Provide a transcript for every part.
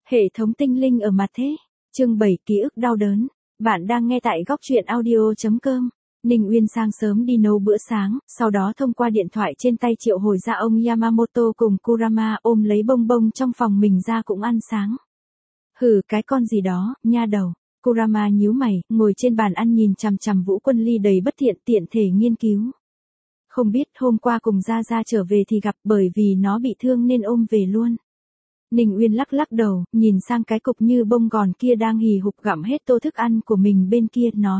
Hệ thống tinh linh ở mặt thế. Chương 7 ký ức đau đớn. Bạn đang nghe tại góc truyện audio.com. Ninh Uyên sáng sớm đi nấu bữa sáng, sau đó thông qua điện thoại trên tay triệu hồi ra ông Yamamoto cùng Kurama ôm lấy bông bông trong phòng mình ra cũng ăn sáng. Hừ, cái con gì đó, nha đầu. Kurama nhíu mày, ngồi trên bàn ăn nhìn chằm chằm Vũ Quân Ly đầy bất thiện tiện thể nghiên cứu. Không biết hôm qua cùng Gia Gia trở về thì gặp, bởi vì nó bị thương nên ôm về luôn. Ninh Uyên lắc lắc đầu, nhìn sang cái cục như bông gòn kia đang hì hục gặm hết tô thức ăn của mình bên kia, nói.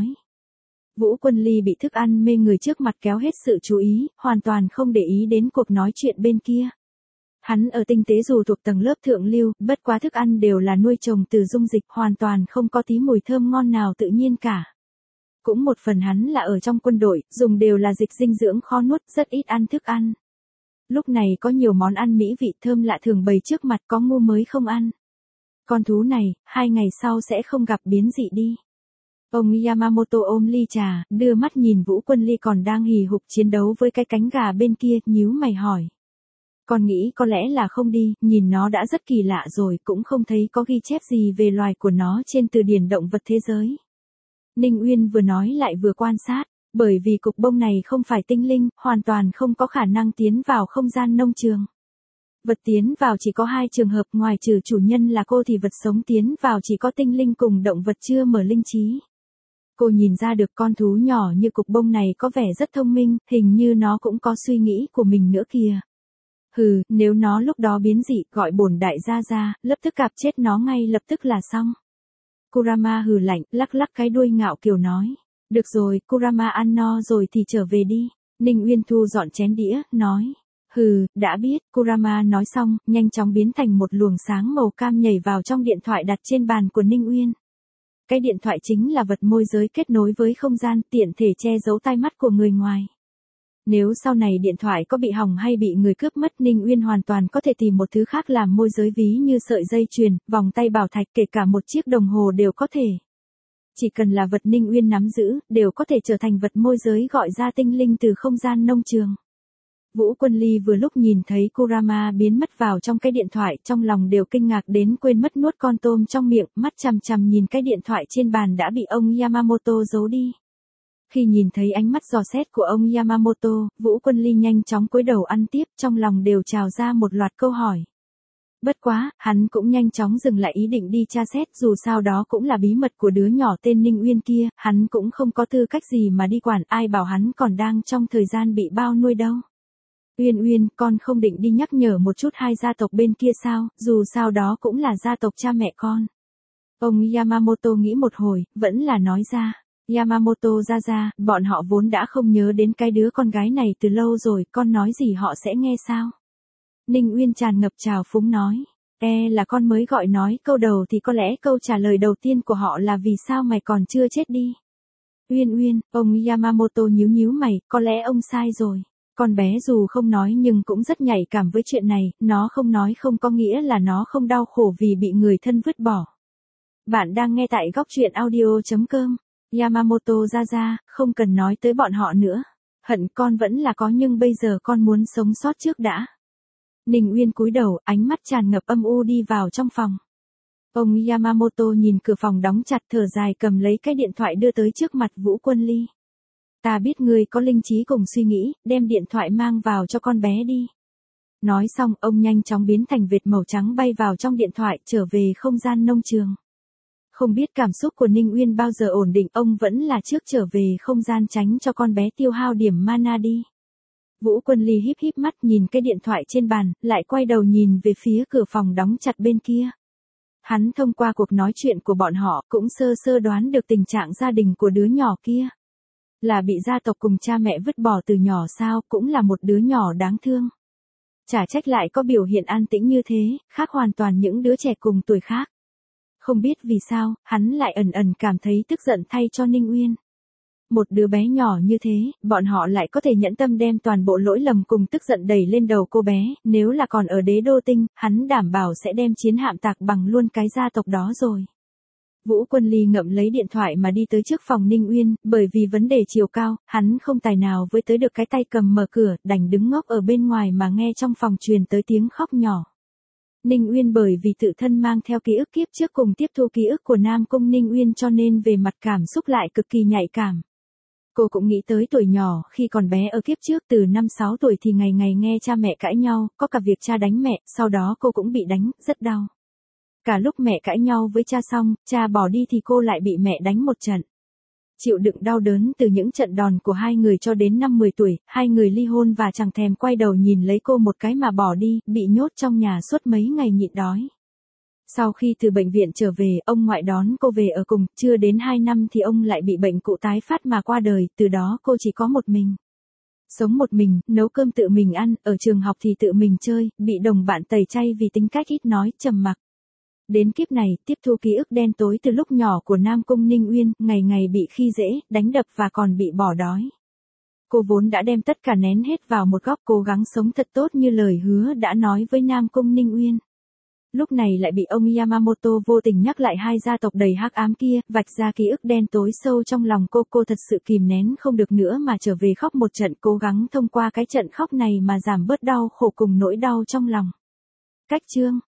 Vũ Quân Ly bị thức ăn mê người trước mặt kéo hết sự chú ý, hoàn toàn không để ý đến cuộc nói chuyện bên kia. Hắn ở tinh tế dù thuộc tầng lớp thượng lưu, bất quá thức ăn đều là nuôi trồng từ dung dịch, hoàn toàn không có tí mùi thơm ngon nào tự nhiên cả. Cũng một phần hắn là ở trong quân đội, dùng đều là dịch dinh dưỡng khó nuốt, rất ít ăn thức ăn. Lúc này có nhiều món ăn mỹ vị thơm lạ thường bày trước mặt, có ngu mới không ăn. Con thú này, 2 ngày sau sẽ không gặp biến dị đi. Ông Yamamoto ôm ly trà, đưa mắt nhìn Vũ Quân Ly còn đang hì hục chiến đấu với cái cánh gà bên kia, nhíu mày hỏi. Con nghĩ có lẽ là không đi, nhìn nó đã rất kỳ lạ rồi, cũng không thấy có ghi chép gì về loài của nó trên từ điển động vật thế giới. Ninh Uyên vừa nói lại vừa quan sát, bởi vì cục bông này không phải tinh linh, hoàn toàn không có khả năng tiến vào không gian nông trường. Vật tiến vào chỉ có 2 trường hợp, ngoài trừ chủ nhân là cô thì vật sống tiến vào chỉ có tinh linh cùng động vật chưa mở linh trí. Cô nhìn ra được con thú nhỏ như cục bông này có vẻ rất thông minh, hình như nó cũng có suy nghĩ của mình nữa kìa. Hừ, nếu nó lúc đó biến dị, gọi bổn đại gia ra, lập tức cạp chết nó ngay lập tức là xong. Kurama hừ lạnh, lắc lắc cái đuôi ngạo kiều nói. Được rồi, Kurama ăn no rồi thì trở về đi. Ninh Uyên thu dọn chén đĩa, nói. Hừ, đã biết, Kurama nói xong, nhanh chóng biến thành một luồng sáng màu cam nhảy vào trong điện thoại đặt trên bàn của Ninh Uyên. Cái điện thoại chính là vật môi giới kết nối với không gian, tiện thể che giấu tai mắt của người ngoài. Nếu sau này điện thoại có bị hỏng hay bị người cướp mất, Ninh Uyên hoàn toàn có thể tìm một thứ khác làm môi giới ví như sợi dây chuyền, vòng tay bảo thạch, kể cả một chiếc đồng hồ đều có thể. Chỉ cần là vật Ninh Uyên nắm giữ, đều có thể trở thành vật môi giới gọi ra tinh linh từ không gian nông trường. Vũ Quân Ly vừa lúc nhìn thấy Kurama biến mất vào trong cái điện thoại, trong lòng đều kinh ngạc đến quên mất nuốt con tôm trong miệng, mắt chằm chằm nhìn cái điện thoại trên bàn đã bị ông Yamamoto giấu đi. Khi nhìn thấy ánh mắt dò xét của ông Yamamoto, Vũ Quân Ly nhanh chóng cúi đầu ăn tiếp, trong lòng đều trào ra một loạt câu hỏi. Bất quá, hắn cũng nhanh chóng dừng lại ý định đi tra xét, dù sao đó cũng là bí mật của đứa nhỏ tên Ninh Uyên kia, hắn cũng không có tư cách gì mà đi quản, ai bảo hắn còn đang trong thời gian bị bao nuôi đâu. Uyên Uyên, con không định đi nhắc nhở một chút 2 gia tộc bên kia sao, dù sao đó cũng là gia tộc cha mẹ con. Ông Yamamoto nghĩ một hồi, vẫn là nói ra. Yamamoto ra, bọn họ vốn đã không nhớ đến cái đứa con gái này từ lâu rồi, con nói gì họ sẽ nghe sao? Ninh Uyên tràn ngập trào phúng nói. Là con mới gọi nói câu đầu thì có lẽ câu trả lời đầu tiên của họ là vì sao mày còn chưa chết đi. Uyên, ông Yamamoto nhíu mày, có lẽ ông sai rồi. Con bé dù không nói nhưng cũng rất nhạy cảm với chuyện này, nó không nói không có nghĩa là nó không đau khổ vì bị người thân vứt bỏ. Bạn đang nghe tại góc truyện audio.com. Yamamoto ra, không cần nói tới bọn họ nữa. Hận con vẫn là có nhưng bây giờ con muốn sống sót trước đã. Ninh Uyên cúi đầu, ánh mắt tràn ngập âm u đi vào trong phòng. Ông Yamamoto nhìn cửa phòng đóng chặt thở dài cầm lấy cái điện thoại đưa tới trước mặt Vũ Quân Ly. Ta biết ngươi có linh trí cùng suy nghĩ, đem điện thoại mang vào cho con bé đi. Nói xong, ông nhanh chóng biến thành vệt màu trắng bay vào trong điện thoại trở về không gian nông trường. Không biết cảm xúc của Ninh Uyên bao giờ ổn định, ông vẫn là trước trở về không gian tránh cho con bé tiêu hao điểm mana đi. Vũ Quân Ly híp mắt nhìn cái điện thoại trên bàn, lại quay đầu nhìn về phía cửa phòng đóng chặt bên kia. Hắn thông qua cuộc nói chuyện của bọn họ cũng sơ đoán được tình trạng gia đình của đứa nhỏ kia. Là bị gia tộc cùng cha mẹ vứt bỏ từ nhỏ sao, cũng là một đứa nhỏ đáng thương. Chả trách lại có biểu hiện an tĩnh như thế, khác hoàn toàn những đứa trẻ cùng tuổi khác. Không biết vì sao, hắn lại ẩn cảm thấy tức giận thay cho Ninh Uyên. Một đứa bé nhỏ như thế, bọn họ lại có thể nhẫn tâm đem toàn bộ lỗi lầm cùng tức giận đẩy lên đầu cô bé, nếu là còn ở Đế Đô Tinh, hắn đảm bảo sẽ đem chiến hạm tạc bằng luôn cái gia tộc đó rồi. Vũ Quân Ly ngậm lấy điện thoại mà đi tới trước phòng Ninh Uyên, bởi vì vấn đề chiều cao, hắn không tài nào với tới được cái tay cầm mở cửa, đành đứng ngốc ở bên ngoài mà nghe trong phòng truyền tới tiếng khóc nhỏ. Ninh Uyên bởi vì tự thân mang theo ký ức kiếp trước cùng tiếp thu ký ức của Nam Cung Ninh Uyên cho nên về mặt cảm xúc lại cực kỳ nhạy cảm. Cô cũng nghĩ tới tuổi nhỏ, khi còn bé ở kiếp trước từ 5-6 tuổi thì ngày ngày nghe cha mẹ cãi nhau, có cả việc cha đánh mẹ, sau đó cô cũng bị đánh, rất đau. Cả lúc mẹ cãi nhau với cha xong, cha bỏ đi thì cô lại bị mẹ đánh một trận. Chịu đựng đau đớn từ những trận đòn của hai người cho đến năm 10 tuổi, hai người ly hôn và chẳng thèm quay đầu nhìn lấy cô một cái mà bỏ đi, bị nhốt trong nhà suốt mấy ngày nhịn đói. Sau khi từ bệnh viện trở về, ông ngoại đón cô về ở cùng, chưa đến 2 năm thì ông lại bị bệnh cụ tái phát mà qua đời, từ đó cô chỉ có một mình. Sống một mình, nấu cơm tự mình ăn, ở trường học thì tự mình chơi, bị đồng bạn tẩy chay vì tính cách ít nói, trầm mặc. Đến kiếp này, tiếp thu ký ức đen tối từ lúc nhỏ của Nam Cung Ninh Uyên, ngày ngày bị khi dễ, đánh đập và còn bị bỏ đói. Cô vốn đã đem tất cả nén hết vào một góc, cố gắng sống thật tốt như lời hứa đã nói với Nam Cung Ninh Uyên. Lúc này lại bị ông Yamamoto vô tình nhắc lại hai gia tộc đầy hắc ám kia, vạch ra ký ức đen tối sâu trong lòng cô thật sự kìm nén không được nữa mà trở về khóc một trận, cố gắng thông qua cái trận khóc này mà giảm bớt đau khổ cùng nỗi đau trong lòng. Cách chương